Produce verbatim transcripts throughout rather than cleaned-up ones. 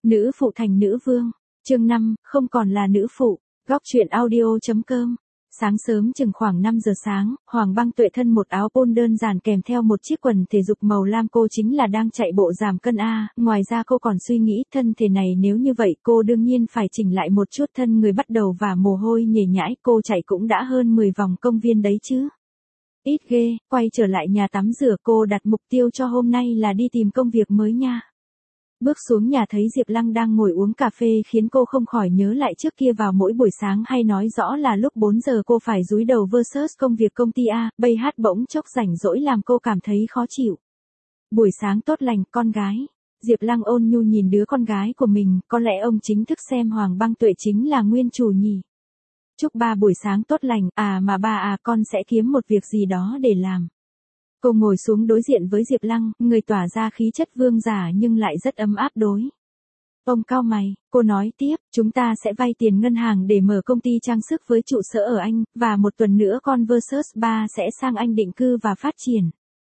Nữ phụ thành nữ vương. Chương năm, không còn là nữ phụ. Góc truyện audio.com. Sáng sớm chừng khoảng năm giờ sáng, Hoàng Băng Tuệ thân một áo pôn đơn giản kèm theo một chiếc quần thể dục màu lam, cô chính là đang chạy bộ giảm cân a. Ngoài ra cô còn suy nghĩ thân thể này nếu như vậy cô đương nhiên phải chỉnh lại một chút, thân người bắt đầu và mồ hôi nhễ nhãi, cô chạy cũng đã hơn mười vòng công viên đấy chứ. Ít ghê. Quay trở lại nhà tắm rửa, cô đặt mục tiêu cho hôm nay là đi tìm công việc mới nha. Bước xuống nhà thấy Diệp Lăng đang ngồi uống cà phê khiến cô không khỏi nhớ lại trước kia vào mỗi buổi sáng, hay nói rõ là lúc bốn giờ cô phải dúi đầu versus công việc công ty A, bây hát bỗng chốc rảnh rỗi làm cô cảm thấy khó chịu. Buổi sáng tốt lành, con gái. Diệp Lăng ôn nhu nhìn đứa con gái của mình, có lẽ ông chính thức xem Hoàng Băng Tuệ chính là nguyên chủ nhỉ. Chúc ba buổi sáng tốt lành, à mà ba à con sẽ kiếm một việc gì đó để làm. Cô ngồi xuống đối diện với Diệp Lăng, người tỏa ra khí chất vương giả nhưng lại rất ấm áp đối. Ông cau mày, cô nói tiếp, chúng ta sẽ vay tiền ngân hàng để mở công ty trang sức với trụ sở ở Anh, và một tuần nữa con versus ba sẽ sang Anh định cư và phát triển.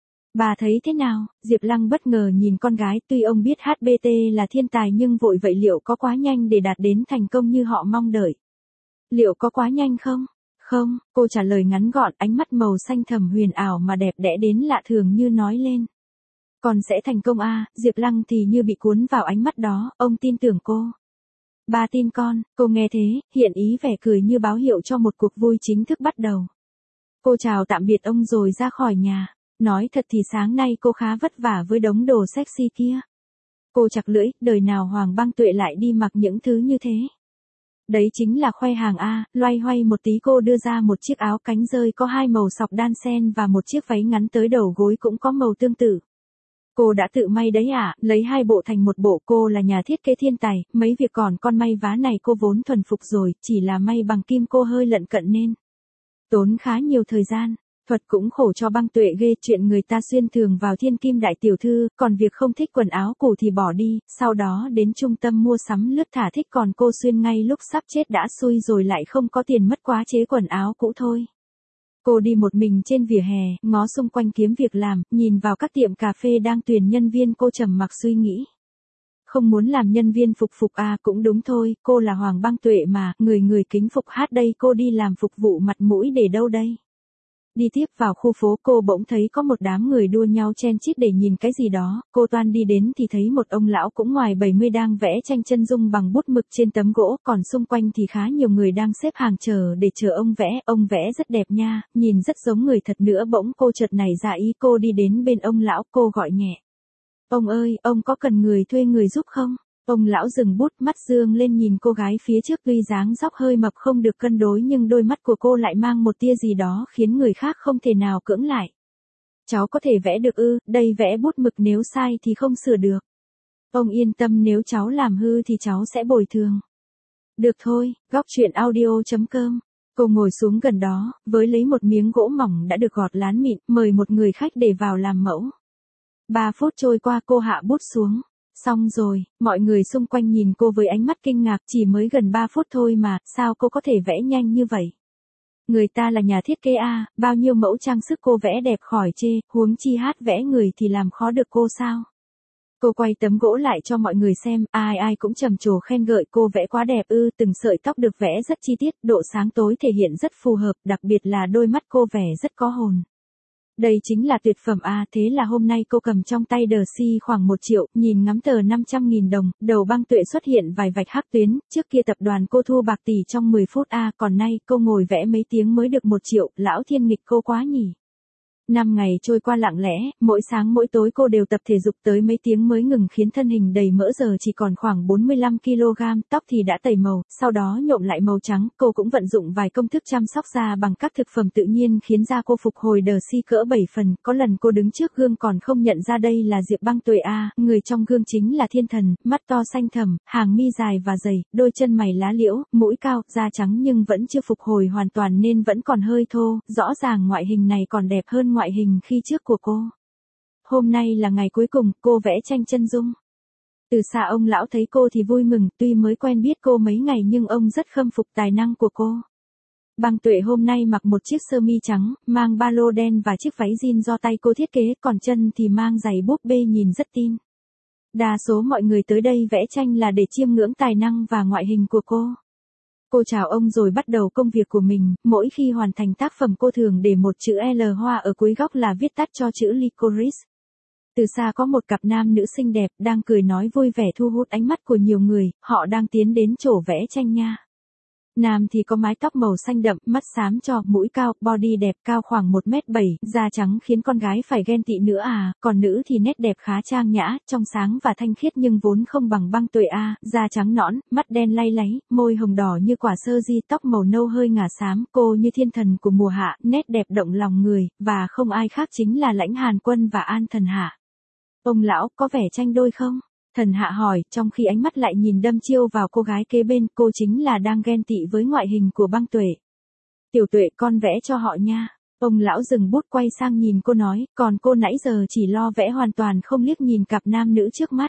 Bà thấy thế nào? Diệp Lăng bất ngờ nhìn con gái, tuy ông biết hát bê tê là thiên tài nhưng vội vậy liệu có quá nhanh để đạt đến thành công như họ mong đợi? Liệu có quá nhanh không? Không, cô trả lời ngắn gọn, ánh mắt màu xanh thẳm huyền ảo mà đẹp đẽ đến lạ thường như nói lên. Con sẽ thành công à? Diệp Lăng thì như bị cuốn vào ánh mắt đó, ông tin tưởng cô. Ba tin con, cô nghe thế, hiện ý vẻ cười như báo hiệu cho một cuộc vui chính thức bắt đầu. Cô chào tạm biệt ông rồi ra khỏi nhà. Nói thật thì sáng nay cô khá vất vả với đống đồ sexy kia. Cô chặt lưỡi, đời nào Hoàng Băng Tuệ lại đi mặc những thứ như thế. Đấy chính là khoe hàng a. Loay hoay một tí cô đưa ra một chiếc áo cánh rơi có hai màu sọc đan xen và một chiếc váy ngắn tới đầu gối cũng có màu tương tự. Cô đã tự may đấy à? Lấy hai bộ thành một bộ, cô là nhà thiết kế thiên tài, mấy việc còn con may vá này cô vốn thuần phục rồi, chỉ là may bằng kim cô hơi lận cận nên tốn khá nhiều thời gian. Thuật cũng khổ cho Băng Tuệ ghê, chuyện người ta xuyên thường vào thiên kim đại tiểu thư, còn việc không thích quần áo cũ thì bỏ đi, sau đó đến trung tâm mua sắm lướt thả thích, còn cô xuyên ngay lúc sắp chết đã xui rồi lại không có tiền, mất quá chế quần áo cũ thôi. Cô đi một mình trên vỉa hè, ngó xung quanh kiếm việc làm, nhìn vào các tiệm cà phê đang tuyển nhân viên, cô trầm mặc suy nghĩ. Không muốn làm nhân viên phục phục à? Cũng đúng thôi, cô là Hoàng Băng Tuệ mà, người người kính phục hát đây, cô đi làm phục vụ mặt mũi để đâu đây? Đi tiếp vào khu phố, cô bỗng thấy có một đám người đua nhau chen chít để nhìn cái gì đó, cô toan đi đến thì thấy một ông lão cũng ngoài bảy mươi đang vẽ tranh chân dung bằng bút mực trên tấm gỗ, còn xung quanh thì khá nhiều người đang xếp hàng chờ để chờ ông vẽ, ông vẽ rất đẹp nha, nhìn rất giống người thật nữa. Bỗng cô chợt nảy ra ý, cô đi đến bên ông lão, cô gọi nhẹ. Ông ơi, ông có cần người thuê người giúp không? Ông lão dừng bút, mắt dương lên nhìn cô gái phía trước, tuy dáng dóc hơi mập không được cân đối nhưng đôi mắt của cô lại mang một tia gì đó khiến người khác không thể nào cưỡng lại. Cháu có thể vẽ được ư? Đây vẽ bút mực, nếu sai thì không sửa được. Ông yên tâm, nếu cháu làm hư thì cháu sẽ bồi thường. Được thôi. Góc truyện audio.com. Cô ngồi xuống gần đó, với lấy một miếng gỗ mỏng đã được gọt lán mịn, mời một người khách để vào làm mẫu. Ba phút trôi qua, cô hạ bút xuống. Xong rồi, mọi người xung quanh nhìn cô với ánh mắt kinh ngạc, chỉ mới gần ba phút thôi mà, sao cô có thể vẽ nhanh như vậy? Người ta là nhà thiết kế a, bao nhiêu mẫu trang sức cô vẽ đẹp khỏi chê, huống chi hát vẽ người thì làm khó được cô sao? Cô quay tấm gỗ lại cho mọi người xem, ai ai cũng trầm trồ khen ngợi cô vẽ quá đẹp ư, từng sợi tóc được vẽ rất chi tiết, độ sáng tối thể hiện rất phù hợp, đặc biệt là đôi mắt cô vẽ rất có hồn. Đây chính là tuyệt phẩm à, thế là hôm nay cô cầm trong tay đờ si khoảng một triệu, nhìn ngắm tờ năm trăm nghìn đồng, đầu Băng Tuệ xuất hiện vài vạch hắc tuyến, trước kia tập đoàn cô thu bạc tỷ trong mười phút à, còn nay cô ngồi vẽ mấy tiếng mới được một triệu, lão thiên nghịch cô quá nhỉ. Năm ngày trôi qua lặng lẽ, mỗi sáng mỗi tối cô đều tập thể dục tới mấy tiếng mới ngừng, khiến thân hình đầy mỡ giờ chỉ còn khoảng bốn mươi lăm ki lô gam, tóc thì đã tẩy màu, sau đó nhuộm lại màu trắng. Cô cũng vận dụng vài công thức chăm sóc da bằng các thực phẩm tự nhiên khiến da cô phục hồi đờ si cỡ bảy phần. Có lần cô đứng trước gương còn không nhận ra đây là Diệp Băng Tuệ a, người trong gương chính là thiên thần, mắt to xanh thẳm, hàng mi dài và dày, đôi chân mày lá liễu, mũi cao, da trắng nhưng vẫn chưa phục hồi hoàn toàn nên vẫn còn hơi thô, rõ ràng ngoại hình này còn đẹp hơn ngoại hình khi trước của cô. Hôm nay là ngày cuối cùng, cô vẽ tranh chân dung. Từ xa ông lão thấy cô thì vui mừng, tuy mới quen biết cô mấy ngày nhưng ông rất khâm phục tài năng của cô. Băng Tuệ hôm nay mặc một chiếc sơ mi trắng, mang ba lô đen và chiếc váy jean do tay cô thiết kế, còn chân thì mang giày búp bê nhìn rất teen. Đa số mọi người tới đây vẽ tranh là để chiêm ngưỡng tài năng và ngoại hình của cô. Cô chào ông rồi bắt đầu công việc của mình, mỗi khi hoàn thành tác phẩm cô thường để một chữ L hoa ở cuối góc là viết tắt cho chữ licorice. Từ xa có một cặp nam nữ xinh đẹp đang cười nói vui vẻ thu hút ánh mắt của nhiều người, họ đang tiến đến chỗ vẽ tranh nha. Nam thì có mái tóc màu xanh đậm, mắt xám cho, mũi cao, body đẹp, cao khoảng một mét bảy, da trắng khiến con gái phải ghen tị nữa à, còn nữ thì nét đẹp khá trang nhã, trong sáng và thanh khiết nhưng vốn không bằng Băng Tuệ a, da trắng nõn, mắt đen lay láy, môi hồng đỏ như quả sơ di, tóc màu nâu hơi ngả xám, cô như thiên thần của mùa hạ, nét đẹp động lòng người, và không ai khác chính là Lãnh Hàn Quân và An Thần Hạ. Ông lão, có vẻ tranh đôi không? Thần Hạ hỏi, trong khi ánh mắt lại nhìn đâm chiêu vào cô gái kế bên, cô chính là đang ghen tị với ngoại hình của Băng Tuệ. Tiểu Tuệ, con vẽ cho họ nha. Ông lão dừng bút quay sang nhìn cô nói, còn cô nãy giờ chỉ lo vẽ hoàn toàn không liếc nhìn cặp nam nữ trước mắt.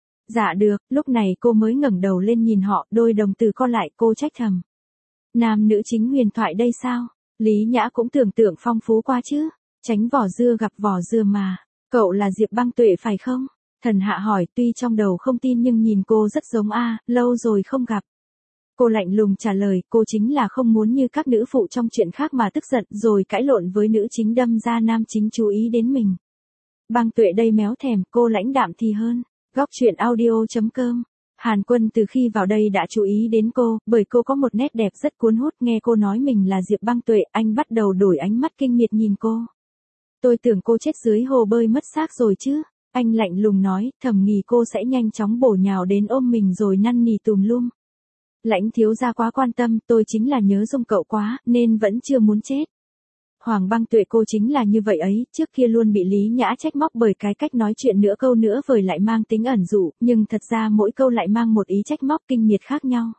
Dạ được, lúc này cô mới ngẩng đầu lên nhìn họ, đôi đồng tử co lại, cô trách thầm. Nam nữ chính huyền thoại đây sao? Lý Nhã cũng tưởng tượng phong phú quá chứ. Tránh vỏ dưa gặp vỏ dưa mà. Cậu là Diệp Băng Tuệ phải không? Thần Hạ hỏi, tuy trong đầu không tin nhưng nhìn cô rất giống a, lâu rồi không gặp. Cô lạnh lùng trả lời, cô chính là không muốn như các nữ phụ trong chuyện khác mà tức giận rồi cãi lộn với nữ chính đâm ra nam chính chú ý đến mình. Băng Tuệ đây méo thèm, cô lãnh đạm thì hơn. Góc truyện audio chấm com. Hàn Quân từ khi vào đây đã chú ý đến cô, bởi cô có một nét đẹp rất cuốn hút, nghe cô nói mình là Diệp Băng Tuệ, anh bắt đầu đổi ánh mắt kinh miệt nhìn cô. Tôi tưởng cô chết dưới hồ bơi mất xác rồi chứ. Anh lạnh lùng nói, thầm nghĩ cô sẽ nhanh chóng bổ nhào đến ôm mình rồi năn nỉ tùm lum. Lãnh thiếu gia quá quan tâm, tôi chính là nhớ dung cậu quá, nên vẫn chưa muốn chết. Hoàng Băng Tuệ, cô chính là như vậy ấy, trước kia luôn bị Lý Nhã trách móc bởi cái cách nói chuyện nửa câu nữa vời lại mang tính ẩn dụ, nhưng thật ra mỗi câu lại mang một ý trách móc kinh miệt khác nhau.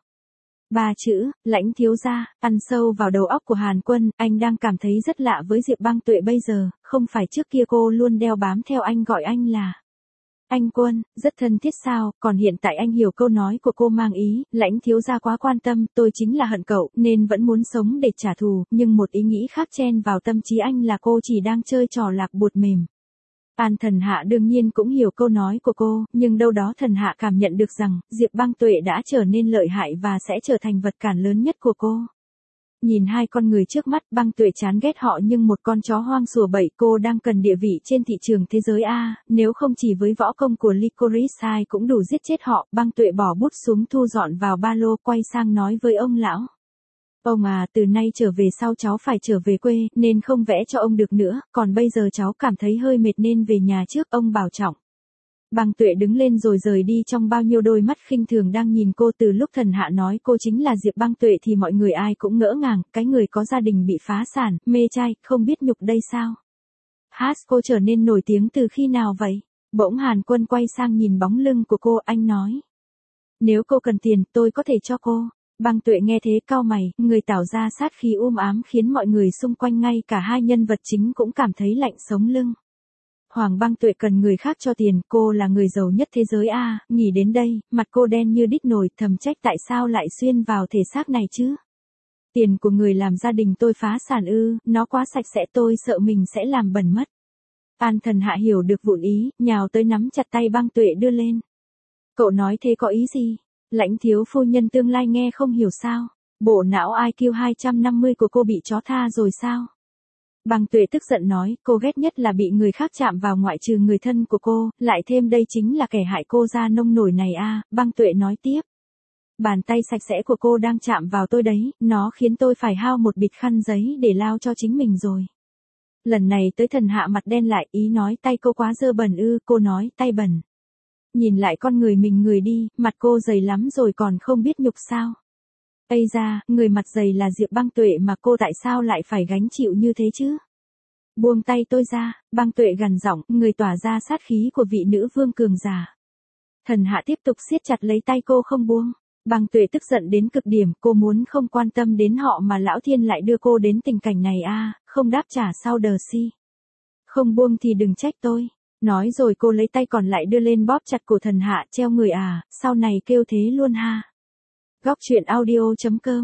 Ba chữ, Lãnh thiếu gia, ăn sâu vào đầu óc của Hàn Quân, anh đang cảm thấy rất lạ với Diệp Băng Tuệ bây giờ, không phải trước kia cô luôn đeo bám theo anh gọi anh là anh Quân, rất thân thiết sao, còn hiện tại anh hiểu câu nói của cô mang ý, Lãnh thiếu gia quá quan tâm, tôi chính là hận cậu, nên vẫn muốn sống để trả thù, nhưng một ý nghĩ khác chen vào tâm trí anh là cô chỉ đang chơi trò lạc bụt mềm. An Thần Hạ đương nhiên cũng hiểu câu nói của cô, nhưng đâu đó Thần Hạ cảm nhận được rằng, Diệp Băng Tuệ đã trở nên lợi hại và sẽ trở thành vật cản lớn nhất của cô. Nhìn hai con người trước mắt, Băng Tuệ chán ghét họ nhưng một con chó hoang sủa bậy, cô đang cần địa vị trên thị trường thế giới a, nếu không chỉ với võ công của Licorice ai cũng đủ giết chết họ. Băng Tuệ bỏ bút xuống thu dọn vào ba lô, quay sang nói với ông lão. Ông à, từ nay trở về sau cháu phải trở về quê, nên không vẽ cho ông được nữa, còn bây giờ cháu cảm thấy hơi mệt nên về nhà trước, ông bảo trọng. Băng Tuệ đứng lên rồi rời đi trong bao nhiêu đôi mắt khinh thường đang nhìn cô. Từ lúc Thần Hạ nói cô chính là Diệp Băng Tuệ thì mọi người ai cũng ngỡ ngàng, cái người có gia đình bị phá sản, mê trai, không biết nhục đây sao. Hát, cô trở nên nổi tiếng từ khi nào vậy? Bỗng Hàn Quân quay sang nhìn bóng lưng của cô, anh nói. Nếu cô cần tiền, tôi có thể cho cô. Băng Tuệ nghe thế cau mày, người tỏ ra sát khí um ám khiến mọi người xung quanh ngay cả hai nhân vật chính cũng cảm thấy lạnh sống lưng. Hoàng Băng Tuệ cần người khác cho tiền, cô là người giàu nhất thế giới a, à, nghĩ đến đây, mặt cô đen như đít nồi, thầm trách tại sao lại xuyên vào thể xác này chứ. Tiền của người làm gia đình tôi phá sản ư, nó quá sạch sẽ, tôi sợ mình sẽ làm bẩn mất. An Thần Hạ hiểu được vụn ý, nhào tới nắm chặt tay Băng Tuệ đưa lên. Cậu nói thế có ý gì? Lãnh thiếu phu nhân tương lai nghe không hiểu sao? Bộ não i kiu hai trăm năm mươi của cô bị chó tha rồi sao? Băng Tuệ tức giận nói, cô ghét nhất là bị người khác chạm vào ngoại trừ người thân của cô, lại thêm đây chính là kẻ hại cô ra nông nổi này a. À, Băng Tuệ nói tiếp. Bàn tay sạch sẽ của cô đang chạm vào tôi đấy, nó khiến tôi phải hao một bịch khăn giấy để lao cho chính mình rồi. Lần này tới Thần Hạ mặt đen lại, ý nói tay cô quá dơ bẩn ư, cô nói tay bẩn. Nhìn lại con người mình người đi, mặt cô dày lắm rồi còn không biết nhục sao. Ây da, người mặt dày là Diệp Băng Tuệ mà cô tại sao lại phải gánh chịu như thế chứ? Buông tay tôi ra, Băng Tuệ gằn giọng, người tỏa ra sát khí của vị nữ vương cường giả. Thần Hạ tiếp tục siết chặt lấy tay cô không buông. Băng Tuệ tức giận đến cực điểm, cô muốn không quan tâm đến họ mà Lão Thiên lại đưa cô đến tình cảnh này a, à, không đáp trả sau đờ si. Không buông thì đừng trách tôi. Nói rồi cô lấy tay còn lại đưa lên bóp chặt cổ Thần Hạ, treo người à, sau này kêu thế luôn ha. Góc truyện audio chấm com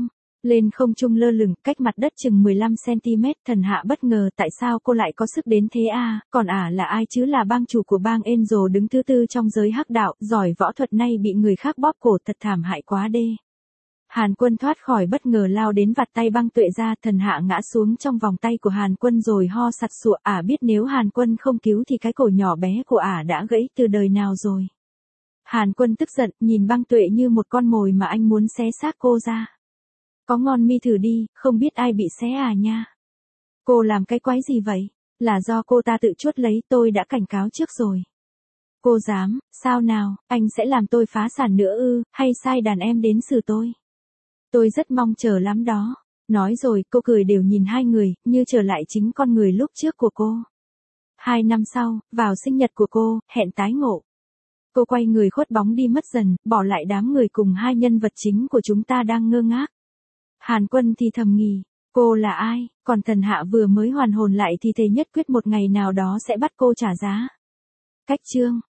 Lên không trung lơ lửng, cách mặt đất chừng mười lăm xăng-ti-mét, Thần Hạ bất ngờ tại sao cô lại có sức đến thế à, còn ả là ai chứ, là bang chủ của bang Angel đứng thứ tư trong giới hắc đạo, giỏi võ thuật, nay bị người khác bóp cổ, thật thảm hại quá đê. Hàn Quân thoát khỏi bất ngờ lao đến vặt tay băng tuệ ra, Thần Hạ ngã xuống trong vòng tay của Hàn Quân rồi ho sặc sụa, ả biết nếu Hàn Quân không cứu thì cái cổ nhỏ bé của ả đã gãy từ đời nào rồi. Hàn Quân tức giận, nhìn băng tuệ như một con mồi mà anh muốn xé xác cô ra. Có ngon mi thử đi, không biết ai bị xé à nha. Cô làm cái quái gì vậy? Là do cô ta tự chuốt lấy, tôi đã cảnh cáo trước rồi. Cô dám, sao nào, anh sẽ làm tôi phá sản nữa ư, hay sai đàn em đến xử tôi? Tôi rất mong chờ lắm đó. Nói rồi, cô cười đều nhìn hai người, như trở lại chính con người lúc trước của cô. Hai năm sau, vào sinh nhật của cô, hẹn tái ngộ. Cô quay người khuất bóng đi mất dần, bỏ lại đám người cùng hai nhân vật chính của chúng ta đang ngơ ngác. Hàn Quân thì thầm nghỉ, cô là ai, còn Thần Hạ vừa mới hoàn hồn lại thì thề nhất quyết một ngày nào đó sẽ bắt cô trả giá. Cách chương